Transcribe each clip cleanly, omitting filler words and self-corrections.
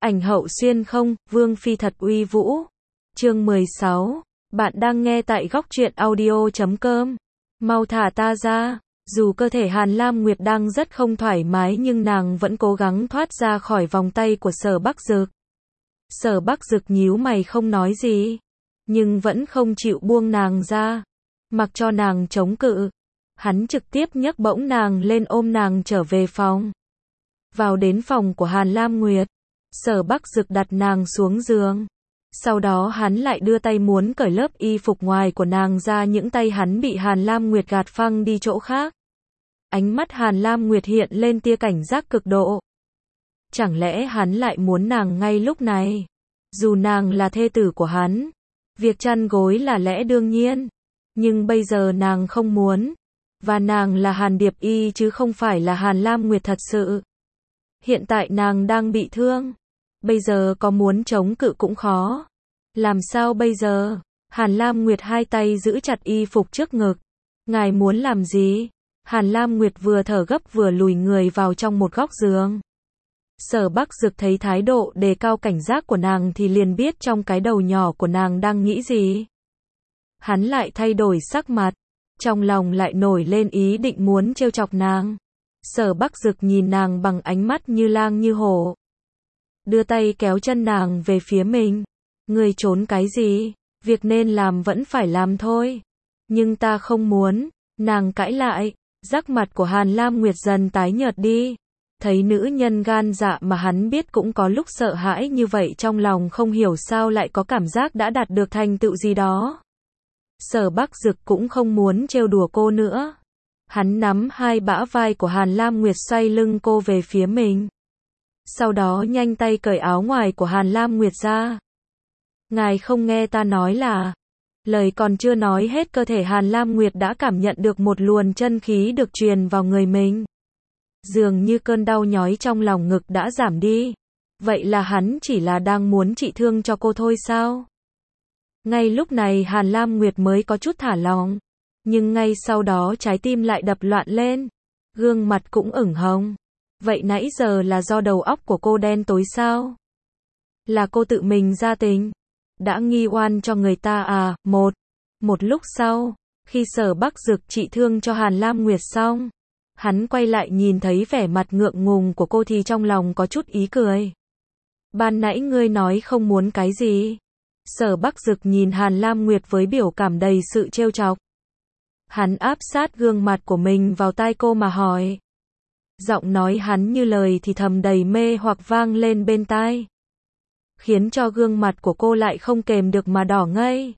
Ảnh hậu xuyên không, vương phi thật uy vũ. Chương 16. Bạn đang nghe tại góc truyện audio.com. Mau thả ta ra. Dù cơ thể Hàn Lam Nguyệt đang rất không thoải mái nhưng nàng vẫn cố gắng thoát ra khỏi vòng tay của Sở Bắc Dực. Sở Bắc Dực nhíu mày không nói gì, nhưng vẫn không chịu buông nàng ra, mặc cho nàng chống cự. Hắn trực tiếp nhấc bổng nàng lên ôm nàng trở về phòng. Vào đến phòng của Hàn Lam Nguyệt, Sở Bắc Dực đặt nàng xuống giường. Sau đó hắn lại đưa tay muốn cởi lớp y phục ngoài của nàng ra, những tay hắn bị Hàn Lam Nguyệt gạt phăng đi chỗ khác. Ánh mắt Hàn Lam Nguyệt hiện lên tia cảnh giác cực độ. Chẳng lẽ hắn lại muốn nàng ngay lúc này? Dù nàng là thê tử của hắn, việc chăn gối là lẽ đương nhiên. Nhưng bây giờ nàng không muốn. Và nàng là Hàn Điệp Y chứ không phải là Hàn Lam Nguyệt thật sự. Hiện tại nàng đang bị thương. Bây giờ có muốn chống cự cũng khó. Làm sao bây giờ? Hàn Lam Nguyệt hai tay giữ chặt y phục trước ngực. Ngài muốn làm gì? Hàn Lam Nguyệt vừa thở gấp vừa lùi người vào trong một góc giường. Sở Bắc Dực thấy thái độ đề cao cảnh giác của nàng thì liền biết trong cái đầu nhỏ của nàng đang nghĩ gì. Hắn lại thay đổi sắc mặt, trong lòng lại nổi lên ý định muốn trêu chọc nàng. Sở Bắc Dực nhìn nàng bằng ánh mắt như lang như hổ. Đưa tay kéo chân nàng về phía mình. Ngươi trốn cái gì? Việc nên làm vẫn phải làm thôi. Nhưng ta không muốn. Nàng cãi lại. Sắc mặt của Hàn Lam Nguyệt dần tái nhợt đi. Thấy nữ nhân gan dạ mà hắn biết cũng có lúc sợ hãi như vậy, trong lòng không hiểu sao lại có cảm giác đã đạt được thành tựu gì đó. Sở Bắc Dực cũng không muốn trêu đùa cô nữa. Hắn nắm hai bả vai của Hàn Lam Nguyệt xoay lưng cô về phía mình. Sau đó nhanh tay cởi áo ngoài của Hàn Lam Nguyệt ra. Ngài không nghe ta nói là... Lời còn chưa nói hết, cơ thể Hàn Lam Nguyệt đã cảm nhận được một luồng chân khí được truyền vào người mình. Dường như cơn đau nhói trong lòng ngực đã giảm đi. Vậy là hắn chỉ là đang muốn trị thương cho cô thôi sao? Ngay lúc này Hàn Lam Nguyệt mới có chút thả lỏng. Nhưng ngay sau đó trái tim lại đập loạn lên. Gương mặt cũng ửng hồng. Vậy nãy giờ là do đầu óc của cô đen tối sao? Là cô tự mình ra tình? Đã nghi oan cho người ta à? Một lúc sau, khi Sở Bắc Dực trị thương cho Hàn Lam Nguyệt xong, hắn quay lại nhìn thấy vẻ mặt ngượng ngùng của cô thì trong lòng có chút ý cười. Ban nãy ngươi nói không muốn cái gì? Sở Bắc Dực nhìn Hàn Lam Nguyệt với biểu cảm đầy sự trêu chọc. Hắn áp sát gương mặt của mình vào tai cô mà hỏi. Giọng nói hắn như lời thì thầm đầy mê hoặc vang lên bên tai, khiến cho gương mặt của cô lại không kềm được mà đỏ ngây.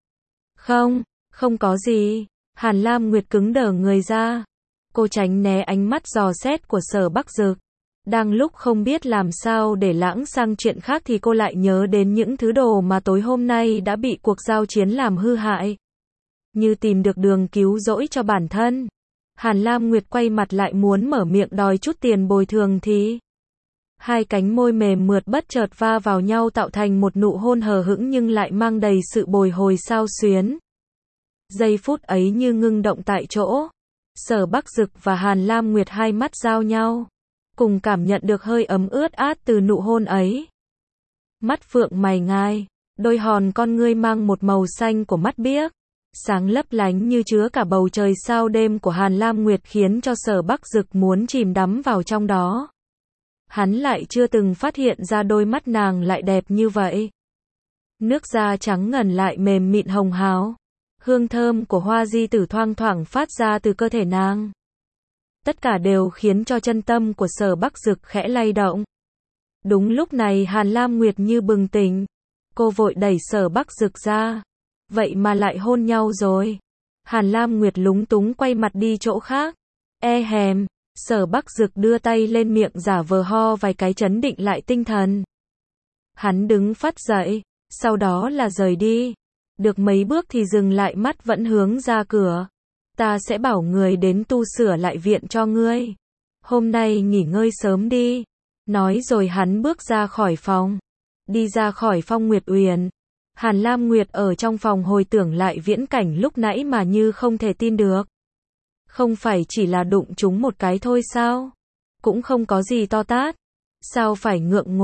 Không có gì. Hàn Lam Nguyệt cứng đờ người ra. Cô tránh né ánh mắt dò xét của Sở Bắc Dực. Đang lúc không biết làm sao để lãng sang chuyện khác thì cô lại nhớ đến những thứ đồ mà tối hôm nay đã bị cuộc giao chiến làm hư hại. Như tìm được đường cứu rỗi cho bản thân. Hàn Lam Nguyệt quay mặt lại muốn mở miệng đòi chút tiền bồi thường thì... Hai cánh môi mềm mượt bất chợt va vào nhau tạo thành một nụ hôn hờ hững nhưng lại mang đầy sự bồi hồi xao xuyến. Giây phút ấy như ngưng động tại chỗ. Sở Bắc Dực và Hàn Lam Nguyệt hai mắt giao nhau, cùng cảm nhận được hơi ấm ướt át từ nụ hôn ấy. Mắt phượng mày ngai, đôi hòn con ngươi mang một màu xanh của mắt biếc, sáng lấp lánh như chứa cả bầu trời sao đêm của Hàn Lam Nguyệt khiến cho Sở Bắc Dực muốn chìm đắm vào trong đó. Hắn lại chưa từng phát hiện ra đôi mắt nàng lại đẹp như vậy. Nước da trắng ngần lại mềm mịn hồng hào. Hương thơm của hoa di tử thoang thoảng phát ra từ cơ thể nàng. Tất cả đều khiến cho chân tâm của Sở Bắc Dực khẽ lay động. Đúng lúc này Hàn Lam Nguyệt như bừng tỉnh. Cô vội đẩy Sở Bắc Dực ra. Vậy mà lại hôn nhau rồi. Hàn Lam Nguyệt lúng túng quay mặt đi chỗ khác. Hèm. Sở Bắc Dực đưa tay lên miệng giả vờ ho vài cái trấn định lại tinh thần. Hắn đứng phắt dậy, sau đó là rời đi. Được mấy bước thì dừng lại, mắt vẫn hướng ra cửa. Ta sẽ bảo người đến tu sửa lại viện cho ngươi. Hôm nay nghỉ ngơi sớm đi. Nói rồi hắn bước ra khỏi phòng. Đi ra khỏi Phong Nguyệt Uyển. Hàn Lam Nguyệt ở trong phòng hồi tưởng lại viễn cảnh lúc nãy mà như không thể tin được. Không phải chỉ là đụng chúng một cái thôi sao? Cũng không có gì to tát. Sao phải ngượng ngùng?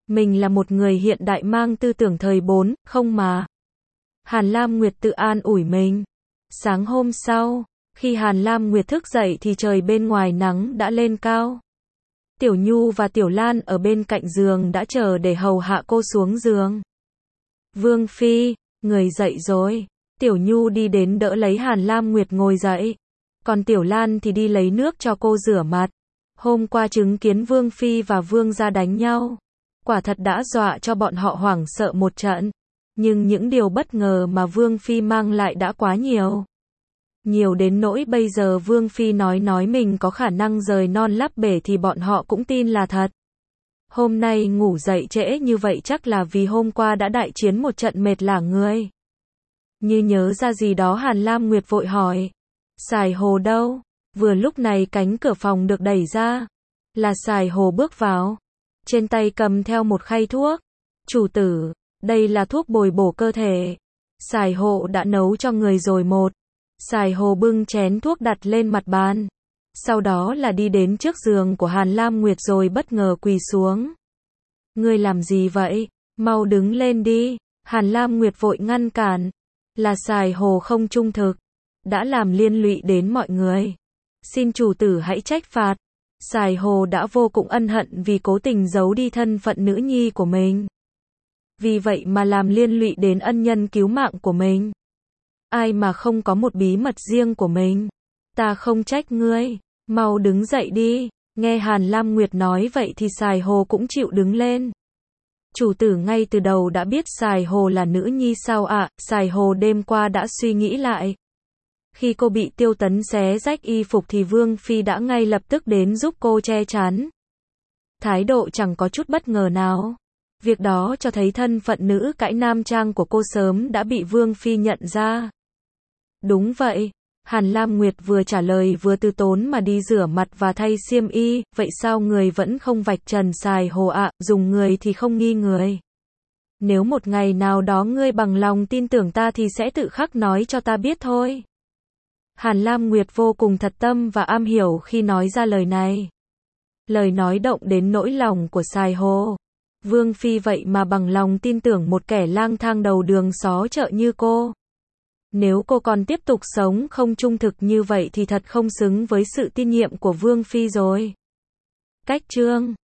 Mình là một người hiện đại mang tư tưởng thời 4, không mà. Hàn Lam Nguyệt tự an ủi mình. Sáng hôm sau, khi Hàn Lam Nguyệt thức dậy thì trời bên ngoài nắng đã lên cao. Tiểu Nhu và Tiểu Lan ở bên cạnh giường đã chờ để hầu hạ cô xuống giường. Vương Phi, người dậy rồi. Tiểu Nhu đi đến đỡ lấy Hàn Lam Nguyệt ngồi dậy. Còn Tiểu Lan thì đi lấy nước cho cô rửa mặt. Hôm qua chứng kiến Vương Phi và Vương gia đánh nhau. Quả thật đã dọa cho bọn họ hoảng sợ một trận. Nhưng những điều bất ngờ mà Vương Phi mang lại đã quá nhiều. Nhiều đến nỗi bây giờ Vương Phi nói mình có khả năng rời non lấp bể thì bọn họ cũng tin là thật. Hôm nay ngủ dậy trễ như vậy chắc là vì hôm qua đã đại chiến một trận mệt lả người. Như nhớ ra gì đó Hàn Lam Nguyệt vội hỏi. Sài Hồ đâu? Vừa lúc này cánh cửa phòng được đẩy ra. Là Sài Hồ bước vào. Trên tay cầm theo một khay thuốc. Chủ tử, đây là thuốc bồi bổ cơ thể. Sài Hồ đã nấu cho người rồi một. Sài Hồ bưng chén thuốc đặt lên mặt bàn. Sau đó là đi đến trước giường của Hàn Lam Nguyệt rồi bất ngờ quỳ xuống. Ngươi làm gì vậy? Mau đứng lên đi. Hàn Lam Nguyệt vội ngăn cản. Là Sài Hồ không trung thực. Đã làm liên lụy đến mọi người. Xin chủ tử hãy trách phạt. Sài Hồ đã vô cùng ân hận vì cố tình giấu đi thân phận nữ nhi của mình. Vì vậy mà làm liên lụy đến ân nhân cứu mạng của mình. Ai mà không có một bí mật riêng của mình. Ta không trách ngươi. Mau đứng dậy đi. Nghe Hàn Lam Nguyệt nói vậy thì Sài Hồ cũng chịu đứng lên. Chủ tử ngay từ đầu đã biết Sài Hồ là nữ nhi sao ạ? Sài Hồ đêm qua đã suy nghĩ lại. Khi cô bị Tiêu Tấn xé rách y phục thì Vương Phi đã ngay lập tức đến giúp cô che chắn. Thái độ chẳng có chút bất ngờ nào. Việc đó cho thấy thân phận nữ cãi nam trang của cô sớm đã bị Vương Phi nhận ra. Đúng vậy. Hàn Lam Nguyệt vừa trả lời vừa từ tốn mà đi rửa mặt và thay xiêm y. Vậy sao người vẫn không vạch trần Sài Hồ ạ? Dùng người thì không nghi người. Nếu một ngày nào đó ngươi bằng lòng tin tưởng ta thì sẽ tự khắc nói cho ta biết thôi. Hàn Lam Nguyệt vô cùng thật tâm và am hiểu khi nói ra lời này. Lời nói động đến nỗi lòng của Sài Hồ. Vương Phi vậy mà bằng lòng tin tưởng một kẻ lang thang đầu đường xó chợ như cô. Nếu cô còn tiếp tục sống không trung thực như vậy thì thật không xứng với sự tin nhiệm của Vương Phi rồi. Cách chương